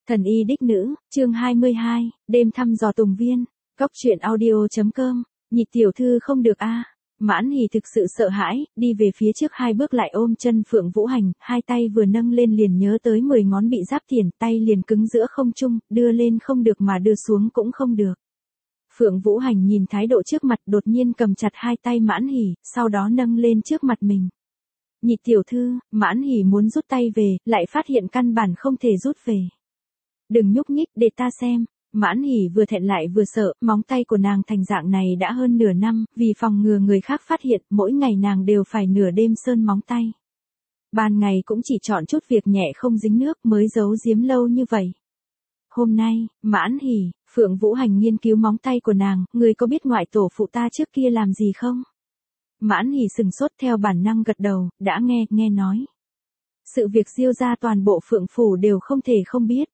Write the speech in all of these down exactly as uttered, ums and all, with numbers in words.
Thần y đích nữ, chương hai mươi hai, đêm thăm dò Tùng Viên, cóc truyện audio.com, nhị tiểu thư không được a. Mãn Hỉ thực sự sợ hãi, đi về phía trước hai bước lại ôm chân Phượng Vũ Hành, hai tay vừa nâng lên liền nhớ tới mười ngón bị giáp tiền, tay liền cứng giữa không trung, đưa lên không được mà đưa xuống cũng không được. Phượng Vũ Hành nhìn thái độ trước mặt đột nhiên cầm chặt hai tay Mãn Hỉ, sau đó nâng lên trước mặt mình. Nhị tiểu thư, Mãn Hỉ muốn rút tay về, lại phát hiện căn bản không thể rút về. Đừng nhúc nhích để ta xem. Mãn Hỉ vừa thẹn lại vừa sợ, móng tay của nàng thành dạng này đã hơn nửa năm, vì phòng ngừa người khác phát hiện, mỗi ngày nàng đều phải nửa đêm sơn móng tay. Ban ngày cũng chỉ chọn chút việc nhẹ không dính nước mới giấu giếm lâu như vậy. Hôm nay, Mãn Hỉ, Phượng Vũ Hành nghiên cứu móng tay của nàng, người có biết ngoại tổ phụ ta trước kia làm gì không? Mãn Hỉ sừng sốt theo bản năng gật đầu, đã nghe, nghe nói. Sự việc Diêu ra toàn bộ Phượng Phủ đều không thể không biết.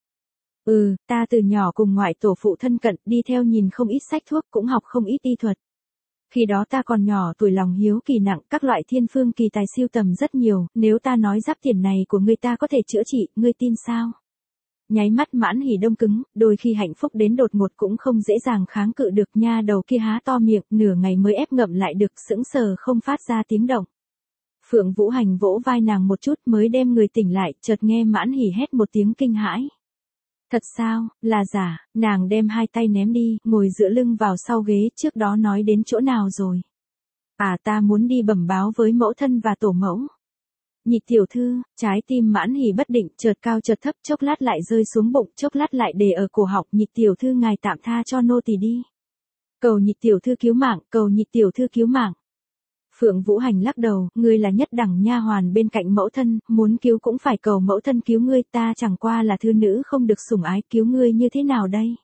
Ừ, ta từ nhỏ cùng ngoại tổ phụ thân cận, đi theo nhìn không ít sách thuốc, cũng học không ít y thuật. Khi đó ta còn nhỏ tuổi lòng hiếu kỳ nặng, các loại thiên phương kỳ tài siêu tầm rất nhiều, nếu ta nói giáp tiền này của ngươi ta có thể chữa trị, ngươi tin sao? Nháy mắt Mãn Hỉ đông cứng, đôi khi hạnh phúc đến đột ngột cũng không dễ dàng kháng cự được, nha đầu kia há to miệng, nửa ngày mới ép ngậm lại được, sững sờ không phát ra tiếng động. Phượng Vũ Hành vỗ vai nàng một chút mới đem người tỉnh lại, chợt nghe Mãn Hỉ hét một tiếng kinh hãi. Thật sao, là giả, nàng đem hai tay ném đi, ngồi dựa lưng vào sau ghế, trước đó nói đến chỗ nào rồi? À, ta muốn đi bẩm báo với mẫu thân và tổ mẫu. Nhị tiểu thư, trái tim Mãn Hỉ bất định, chợt cao chợt thấp, chốc lát lại rơi xuống bụng, chốc lát lại để ở cổ họng, nhị tiểu thư ngài tạm tha cho nô tỳ đi. Cầu nhị tiểu thư cứu mạng, cầu nhị tiểu thư cứu mạng. Phượng Vũ Hành lắc đầu, ngươi là nhất đẳng nha hoàn bên cạnh mẫu thân, muốn cứu cũng phải cầu mẫu thân cứu ngươi, ta chẳng qua là thư nữ không được sủng ái, cứu ngươi như thế nào đây?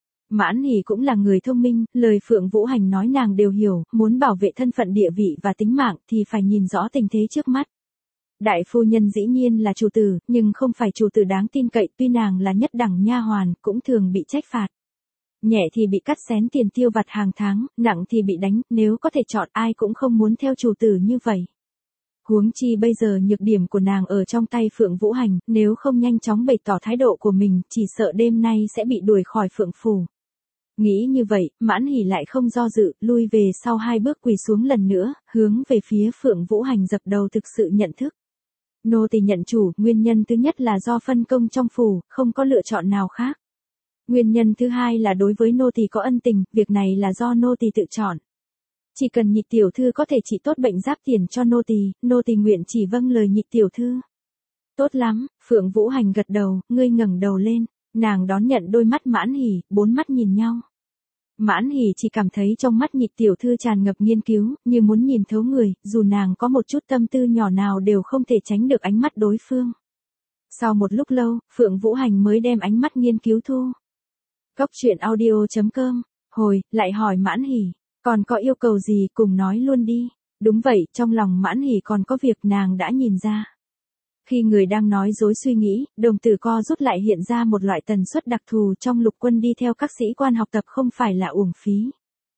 Mãn Hỉ cũng là người thông minh, lời Phượng Vũ Hành nói nàng đều hiểu, muốn bảo vệ thân phận địa vị và tính mạng thì phải nhìn rõ tình thế trước mắt. Đại phu nhân dĩ nhiên là chủ tử, nhưng không phải chủ tử đáng tin cậy, tuy nàng là nhất đẳng nha hoàn, cũng thường bị trách phạt. Nhẹ thì bị cắt xén tiền tiêu vặt hàng tháng, nặng thì bị đánh, nếu có thể chọn ai cũng không muốn theo chủ tử như vậy. Huống chi bây giờ nhược điểm của nàng ở trong tay Phượng Vũ Hành, nếu không nhanh chóng bày tỏ thái độ của mình, chỉ sợ đêm nay sẽ bị đuổi khỏi Phượng Phủ. Nghĩ như vậy, Mãn Hỉ lại không do dự, lui về sau hai bước quỳ xuống lần nữa, hướng về phía Phượng Vũ Hành dập đầu thực sự nhận thức. Nô tỳ nhận chủ, nguyên nhân thứ nhất là do phân công trong phủ, không có lựa chọn nào khác. Nguyên nhân thứ hai là đối với nô tỳ có ân tình, việc này là do nô tỳ tự chọn. Chỉ cần nhị tiểu thư có thể trị tốt bệnh giáp tiền cho nô tỳ, nô tỳ nguyện chỉ vâng lời nhị tiểu thư. Tốt lắm, Phượng Vũ Hành gật đầu, ngươi ngẩng đầu lên, nàng đón nhận đôi mắt Mãn Hỉ, bốn mắt nhìn nhau. Mãn Hỉ chỉ cảm thấy trong mắt nhị tiểu thư tràn ngập nghiên cứu, như muốn nhìn thấu người, dù nàng có một chút tâm tư nhỏ nào đều không thể tránh được ánh mắt đối phương. Sau một lúc lâu, Phượng Vũ Hành mới đem ánh mắt nghiên cứu thu. Cóc truyện audio.com, hồi, lại hỏi Mãn Hỉ, còn có yêu cầu gì cùng nói luôn đi. Đúng vậy, trong lòng Mãn Hỉ còn có việc nàng đã nhìn ra. Khi người đang nói dối suy nghĩ, đồng tử co rút lại hiện ra một loại tần suất đặc thù trong lục quân đi theo các sĩ quan học tập không phải là uổng phí.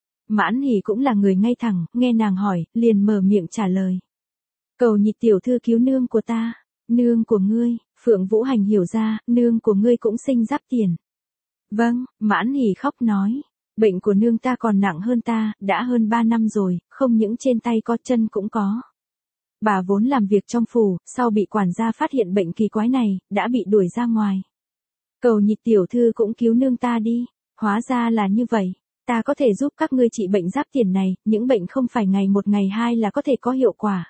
Mãn Hỉ cũng là người ngay thẳng, nghe nàng hỏi, liền mở miệng trả lời. Cầu nhị tiểu thư cứu nương của ta, nương của ngươi, Phượng Vũ Hành hiểu ra, nương của ngươi cũng sinh giáp tiền. Vâng, Mãn Hỉ khóc nói, bệnh của nương ta còn nặng hơn ta, đã hơn ba năm rồi, không những trên tay có chân cũng có. Bà vốn làm việc trong phủ, sau bị quản gia phát hiện bệnh kỳ quái này, đã bị đuổi ra ngoài. Cầu nhị tiểu thư cũng cứu nương ta đi, hóa ra là như vậy, ta có thể giúp các ngươi trị bệnh giáp tiền này, những bệnh không phải ngày một ngày hai là có thể có hiệu quả.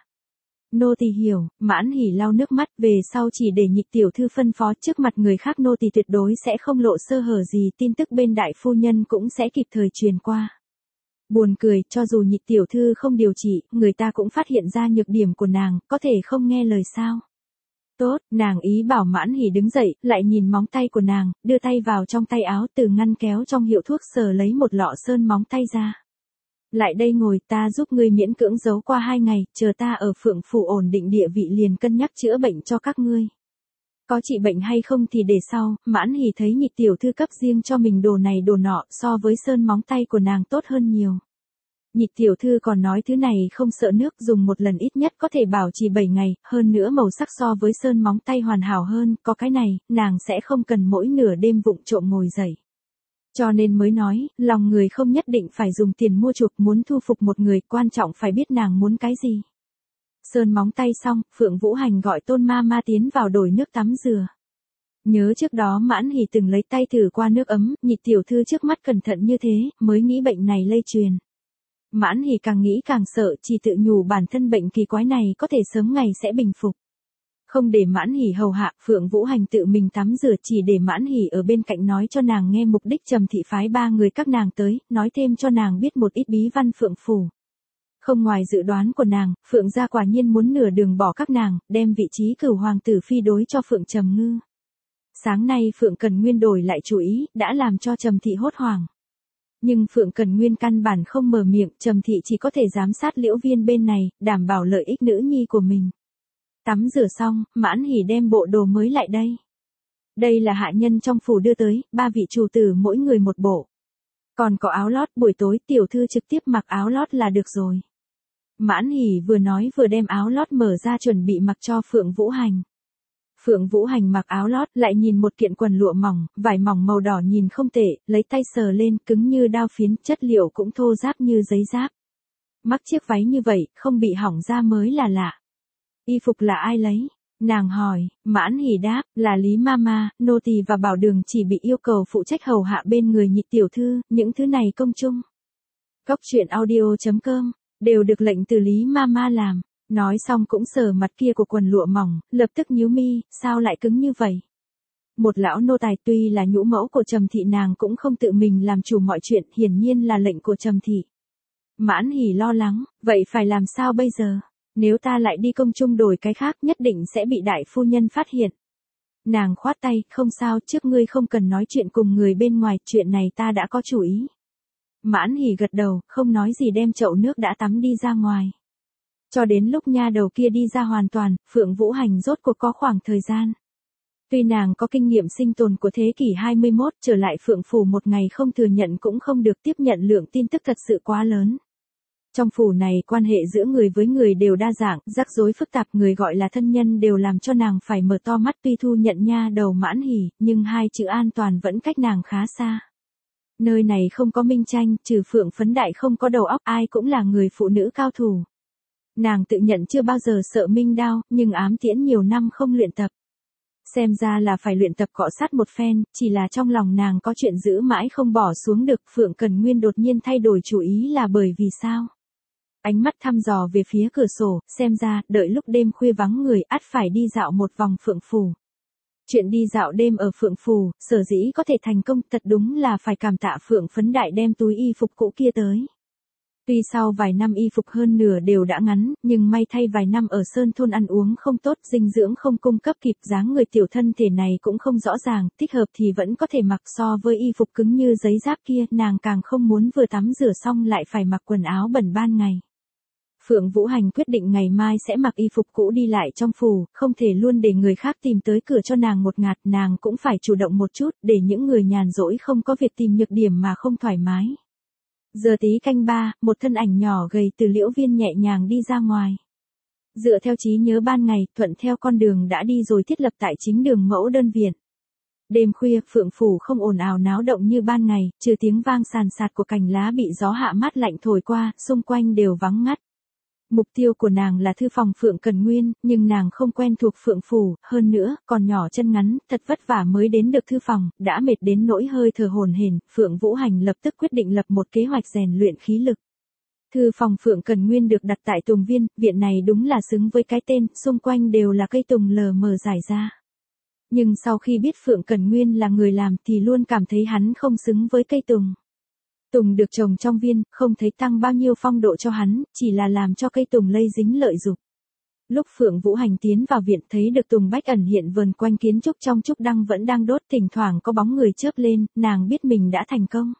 Nô tỳ hiểu, Mãn Hỉ lau nước mắt, về sau chỉ để nhị tiểu thư phân phó, trước mặt người khác nô tỳ tuyệt đối sẽ không lộ sơ hở gì, tin tức bên đại phu nhân cũng sẽ kịp thời truyền qua. Buồn cười, cho dù nhị tiểu thư không điều trị, người ta cũng phát hiện ra nhược điểm của nàng, có thể không nghe lời sao. Tốt, nàng ý bảo Mãn Hỉ đứng dậy, lại nhìn móng tay của nàng, đưa tay vào trong tay áo, từ ngăn kéo trong hiệu thuốc sờ lấy một lọ sơn móng tay ra. Lại đây ngồi, ta giúp ngươi miễn cưỡng giấu qua hai ngày, chờ ta ở Phượng Phủ ổn định địa vị liền cân nhắc chữa bệnh cho các ngươi. Có trị bệnh hay không thì để sau, Mãn Hỉ thấy nhị tiểu thư cấp riêng cho mình đồ này đồ nọ, so với sơn móng tay của nàng tốt hơn nhiều. Nhị tiểu thư còn nói thứ này không sợ nước, dùng một lần ít nhất có thể bảo trì bảy ngày, hơn nữa màu sắc so với sơn móng tay hoàn hảo hơn, có cái này, nàng sẽ không cần mỗi nửa đêm vụng trộm ngồi dậy. Cho nên mới nói, lòng người không nhất định phải dùng tiền mua chuộc, muốn thu phục một người, quan trọng phải biết nàng muốn cái gì. Sơn móng tay xong, Phượng Vũ Hành gọi Tôn Ma Ma tiến vào đổi nước tắm rửa. Nhớ trước đó Mãn Hỷ từng lấy tay thử qua nước ấm, nhị tiểu thư trước mắt cẩn thận như thế, mới nghĩ bệnh này lây truyền. Mãn Hỷ càng nghĩ càng sợ, chỉ tự nhủ bản thân bệnh kỳ quái này có thể sớm ngày sẽ bình phục. Không để Mãn Hỷ hầu hạ, Phượng Vũ Hành tự mình tắm rửa, chỉ để Mãn Hỷ ở bên cạnh nói cho nàng nghe mục đích Trầm thị phái ba người các nàng tới, nói thêm cho nàng biết một ít bí văn Phượng phủ. Không ngoài dự đoán của nàng, Phượng gia quả nhiên muốn nửa đường bỏ các nàng, đem vị trí cửu hoàng tử phi đối cho Phượng Trầm Ngư. Sáng nay Phượng Cần Nguyên đổi lại chủ ý, đã làm cho Trầm thị hốt hoảng. Nhưng Phượng Cần Nguyên căn bản không mở miệng, Trầm thị chỉ có thể giám sát Liễu Viên bên này, đảm bảo lợi ích nữ nhi của mình. Tắm rửa xong, Mãn Hỷ đem bộ đồ mới lại đây. Đây là hạ nhân trong phủ đưa tới, ba vị chủ tử mỗi người một bộ. Còn có áo lót, buổi tối tiểu thư trực tiếp mặc áo lót là được rồi. Mãn Hỷ vừa nói vừa đem áo lót mở ra chuẩn bị mặc cho Phượng Vũ Hành. Phượng Vũ Hành mặc áo lót, lại nhìn một kiện quần lụa mỏng, vải mỏng màu đỏ nhìn không tệ, lấy tay sờ lên, cứng như đao phiến, chất liệu cũng thô ráp như giấy giáp. Mắc chiếc váy như vậy, không bị hỏng ra mới là lạ. Y phục là ai lấy? Nàng hỏi. Mãn Hỷ đáp, là Lý Mama, nô tỳ và Bảo Đường chỉ bị yêu cầu phụ trách hầu hạ bên người nhị tiểu thư, những thứ này công chung. Cóc truyện audio chấm com, đều được lệnh từ Lý Mama làm. Nói xong cũng sờ mặt kia của quần lụa mỏng, lập tức nhíu mi, sao lại cứng như vậy? Một lão nô tài tuy là nhũ mẫu của Trầm thị, nàng cũng không tự mình làm chủ mọi chuyện, hiển nhiên là lệnh của Trầm thị. Mãn Hỷ lo lắng, vậy phải làm sao bây giờ? Nếu ta lại đi công chung đổi cái khác nhất định sẽ bị đại phu nhân phát hiện. Nàng khoát tay, không sao, trước ngươi không cần nói chuyện cùng người bên ngoài, chuyện này ta đã có chủ ý. Mãn Hỷ gật đầu, không nói gì đem chậu nước đã tắm đi ra ngoài. Cho đến lúc nha đầu kia đi ra hoàn toàn, Phượng Vũ Hành rốt cuộc có khoảng thời gian. Tuy nàng có kinh nghiệm sinh tồn của thế kỷ hai mươi mốt, trở lại Phượng phủ một ngày không thừa nhận cũng không được, tiếp nhận lượng tin tức thật sự quá lớn. Trong phủ này quan hệ giữa người với người đều đa dạng, rắc rối phức tạp, người gọi là thân nhân đều làm cho nàng phải mở to mắt, tuy thu nhận nha đầu Mãn Hỷ, nhưng hai chữ an toàn vẫn cách nàng khá xa. Nơi này không có minh tranh, trừ Phượng Phấn Đại không có đầu óc, ai cũng là người phụ nữ cao thủ. Nàng tự nhận chưa bao giờ sợ minh đao, nhưng ám tiễn nhiều năm không luyện tập. Xem ra là phải luyện tập cọ sát một phen, chỉ là trong lòng nàng có chuyện giữ mãi không bỏ xuống được. Phượng Cần Nguyên đột nhiên thay đổi chủ ý là bởi vì sao? Ánh mắt thăm dò về phía cửa sổ, xem ra, đợi lúc đêm khuya vắng người, ắt phải đi dạo một vòng Phượng phủ. Chuyện đi dạo đêm ở Phượng phủ, sở dĩ có thể thành công, thật đúng là phải cảm tạ Phượng Phấn Đại đem túi y phục cũ kia tới. Tuy sau vài năm y phục hơn nửa đều đã ngắn, nhưng may thay vài năm ở Sơn Thôn ăn uống không tốt, dinh dưỡng không cung cấp kịp, dáng người tiểu thân thể này cũng không rõ ràng, thích hợp thì vẫn có thể mặc, so với y phục cứng như giấy giáp kia, nàng càng không muốn vừa tắm rửa xong lại phải mặc quần áo bẩn ban ngày. Phượng Vũ Hành quyết định ngày mai sẽ mặc y phục cũ đi lại trong phủ, không thể luôn để người khác tìm tới cửa cho nàng một ngạt, nàng cũng phải chủ động một chút, để những người nhàn rỗi không có việc tìm nhược điểm mà không thoải mái. Giờ tí canh ba, một thân ảnh nhỏ gầy từ Liễu Viên nhẹ nhàng đi ra ngoài. Dựa theo trí nhớ ban ngày, thuận theo con đường đã đi rồi thiết lập tại chính đường mẫu đơn viện. Đêm khuya, Phượng phủ không ồn ào náo động như ban ngày, trừ tiếng vang sàn sạt của cành lá bị gió hạ mát lạnh thổi qua, xung quanh đều vắng ngắt. Mục tiêu của nàng là thư phòng Phượng Cần Nguyên, nhưng nàng không quen thuộc Phượng phủ, hơn nữa, còn nhỏ chân ngắn, thật vất vả mới đến được thư phòng, đã mệt đến nỗi hơi thở hổn hển. Phượng Vũ Hành lập tức quyết định lập một kế hoạch rèn luyện khí lực. Thư phòng Phượng Cần Nguyên được đặt tại Tùng Viên, viện này đúng là xứng với cái tên, xung quanh đều là cây tùng lờ mờ rải ra. Nhưng sau khi biết Phượng Cần Nguyên là người làm thì luôn cảm thấy hắn không xứng với cây tùng. Tùng được trồng trong viên, không thấy tăng bao nhiêu phong độ cho hắn, chỉ là làm cho cây tùng lây dính lợi dục. Lúc Phượng Vũ Hành tiến vào viện thấy được tùng bách ẩn hiện vần quanh kiến trúc, trong trúc đăng vẫn đang đốt, thỉnh thoảng có bóng người chớp lên, nàng biết mình đã thành công.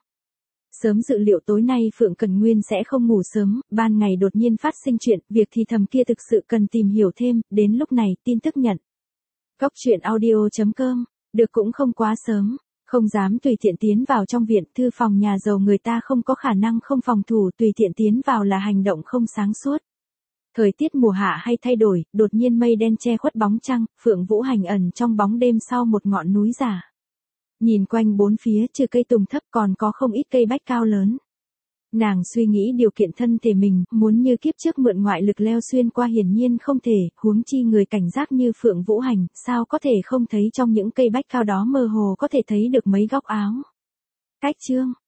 Sớm dự liệu tối nay Phượng Cần Nguyên sẽ không ngủ sớm, ban ngày đột nhiên phát sinh chuyện, việc thì thầm kia thực sự cần tìm hiểu thêm, đến lúc này tin tức nhận. Cóc truyện audio chấm com, được cũng không quá sớm. Không dám tùy tiện tiến vào trong viện, thư phòng nhà giàu người ta không có khả năng không phòng thủ, tùy tiện tiến vào là hành động không sáng suốt. Thời tiết mùa hạ hay thay đổi, đột nhiên mây đen che khuất bóng trăng, Phượng Vũ Hành ẩn trong bóng đêm sau một ngọn núi giả. Nhìn quanh bốn phía trừ cây tùng thấp còn có không ít cây bách cao lớn. Nàng suy nghĩ điều kiện thân thể mình, muốn như kiếp trước mượn ngoại lực leo xuyên qua hiển nhiên không thể, huống chi người cảnh giác như Phượng Vũ Hành, sao có thể không thấy trong những cây bách cao đó mơ hồ có thể thấy được mấy góc áo. Cách chương